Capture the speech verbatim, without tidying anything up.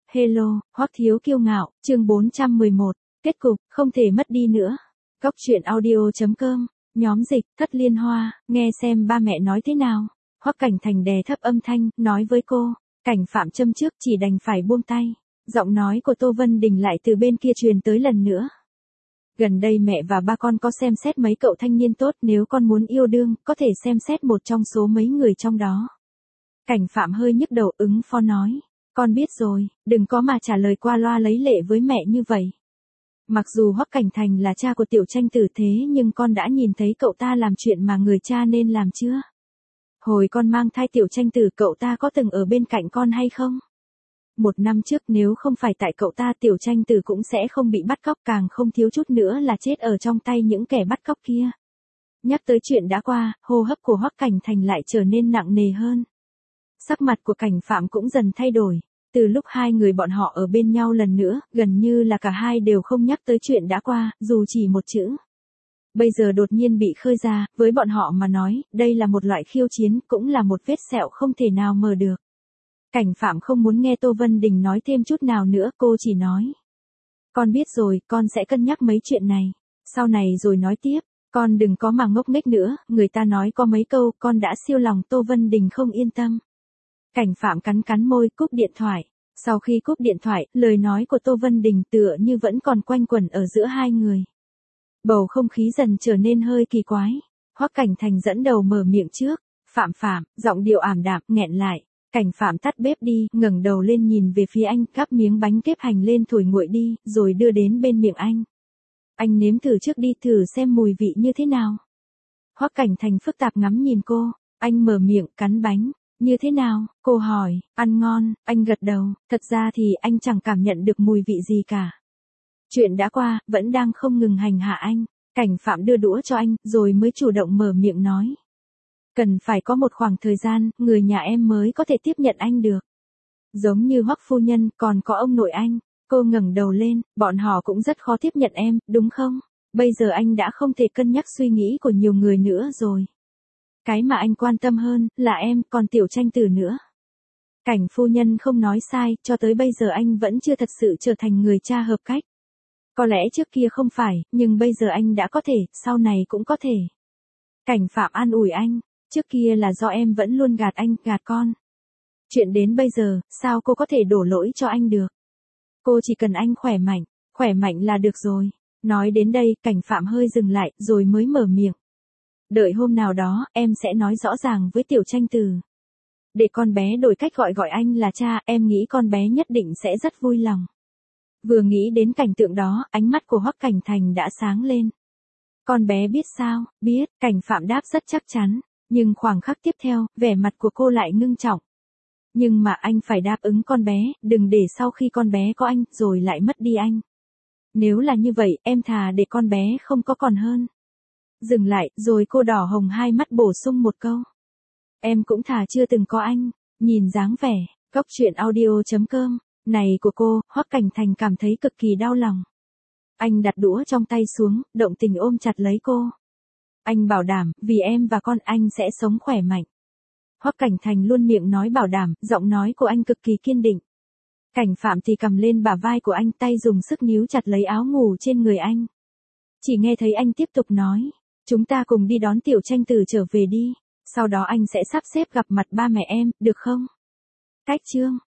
Hello, Hoắc Thiếu Kiêu Ngạo, chương bốn trăm mười một, kết cục, không thể mất đi nữa. Góc truyện audio.com, nhóm dịch, Thất Liên Hoa, nghe xem ba mẹ nói thế nào. Hoắc Cảnh Thành đè thấp âm thanh, nói với cô, Cảnh Phạm châm trước chỉ đành phải buông tay. Giọng nói của Tô Vân Đình lại từ bên kia truyền tới lần nữa. Gần đây mẹ và ba con có xem xét mấy cậu thanh niên tốt, nếu con muốn yêu đương, có thể xem xét một trong số mấy người trong đó. Cảnh Phạm hơi nhức đầu ứng phó nói. Con biết rồi, đừng có mà trả lời qua loa lấy lệ với mẹ như vậy. Mặc dù Hoắc Cảnh Thành là cha của Tiểu Tranh Tử thế nhưng con đã nhìn thấy cậu ta làm chuyện mà người cha nên làm chưa? Hồi con mang thai Tiểu Tranh Tử cậu ta có từng ở bên cạnh con hay không? Một năm trước nếu không phải tại cậu ta Tiểu Tranh Tử cũng sẽ không bị bắt cóc, càng không thiếu chút nữa là chết ở trong tay những kẻ bắt cóc kia. Nhắc tới chuyện đã qua, hô hấp của Hoắc Cảnh Thành lại trở nên nặng nề hơn. Sắc mặt của Cảnh Phạm cũng dần thay đổi. Từ lúc hai người bọn họ ở bên nhau lần nữa, gần như là cả hai đều không nhắc tới chuyện đã qua, dù chỉ một chữ. Bây giờ đột nhiên bị khơi ra, với bọn họ mà nói, đây là một loại khiêu chiến, cũng là một vết sẹo không thể nào mờ được. Cảnh Phạm không muốn nghe Tô Vân Đình nói thêm chút nào nữa, cô chỉ nói. Con biết rồi, con sẽ cân nhắc mấy chuyện này. Sau này rồi nói tiếp, con đừng có mà ngốc nghếch nữa, người ta nói có mấy câu, con đã siêu lòng. Tô Vân Đình không yên tâm. Cảnh Phạm cắn cắn môi, cúp điện thoại. Sau khi cúp điện thoại, lời nói của Tô Vân Đình tựa như vẫn còn quanh quẩn ở giữa hai người. Bầu không khí dần trở nên hơi kỳ quái. Hoắc Cảnh Thành dẫn đầu mở miệng trước. Phạm Phạm, giọng điệu ảm đạm, nghẹn lại. Cảnh Phạm tắt bếp đi, ngẩng đầu lên nhìn về phía anh, gắp miếng bánh kếp hành lên thổi nguội đi, rồi đưa đến bên miệng anh. Anh nếm thử trước đi, thử xem mùi vị như thế nào. Hoắc Cảnh Thành phức tạp ngắm nhìn cô. Anh mở miệng, cắn bánh. Như thế nào? Cô hỏi. Ăn ngon, anh gật đầu. Thật ra thì anh chẳng cảm nhận được mùi vị gì cả. Chuyện đã qua, vẫn đang không ngừng hành hạ anh. Cảnh Phạm đưa đũa cho anh, rồi mới chủ động mở miệng nói. Cần phải có một khoảng thời gian, người nhà em mới có thể tiếp nhận anh được. Giống như Hoắc phu nhân, còn có ông nội anh. Cô ngẩng đầu lên, bọn họ cũng rất khó tiếp nhận em, đúng không? Bây giờ anh đã không thể cân nhắc suy nghĩ của nhiều người nữa rồi. Cái mà anh quan tâm hơn, là em, còn Tiểu Tranh Tử nữa. Cảnh phu nhân không nói sai, cho tới bây giờ anh vẫn chưa thật sự trở thành người cha hợp cách. Có lẽ trước kia không phải, nhưng bây giờ anh đã có thể, sau này cũng có thể. Cảnh Phạm an ủi anh, trước kia là do em vẫn luôn gạt anh, gạt con. Chuyện đến bây giờ, sao cô có thể đổ lỗi cho anh được? Cô chỉ cần anh khỏe mạnh, khỏe mạnh là được rồi. Nói đến đây, Cảnh Phạm hơi dừng lại, rồi mới mở miệng. Đợi hôm nào đó, em sẽ nói rõ ràng với Tiểu Tranh Tử. Để con bé đổi cách gọi gọi anh là cha, em nghĩ con bé nhất định sẽ rất vui lòng. Vừa nghĩ đến cảnh tượng đó, ánh mắt của Hoắc Cảnh Thành đã sáng lên. Con bé biết sao? Biết, Cảnh Phạm đáp rất chắc chắn. Nhưng khoảng khắc tiếp theo, vẻ mặt của cô lại ngưng trọng. Nhưng mà anh phải đáp ứng con bé, đừng để sau khi con bé có anh, rồi lại mất đi anh. Nếu là như vậy, em thà để con bé không có còn hơn. Dừng lại, rồi cô đỏ hồng hai mắt bổ sung một câu. Em cũng thà chưa từng có anh. Nhìn dáng vẻ, góc truyện audio.com, này của cô, Hoắc Cảnh Thành cảm thấy cực kỳ đau lòng. Anh đặt đũa trong tay xuống, động tình ôm chặt lấy cô. Anh bảo đảm, vì em và con anh sẽ sống khỏe mạnh. Hoắc Cảnh Thành luôn miệng nói bảo đảm, giọng nói của anh cực kỳ kiên định. Cảnh Phạm thì cầm lên bả vai của anh, tay dùng sức níu chặt lấy áo ngủ trên người anh. Chỉ nghe thấy anh tiếp tục nói. Chúng ta cùng đi đón Tiểu Tranh Tử trở về đi. Sau đó anh sẽ sắp xếp gặp mặt ba mẹ em, được không? Cách chương.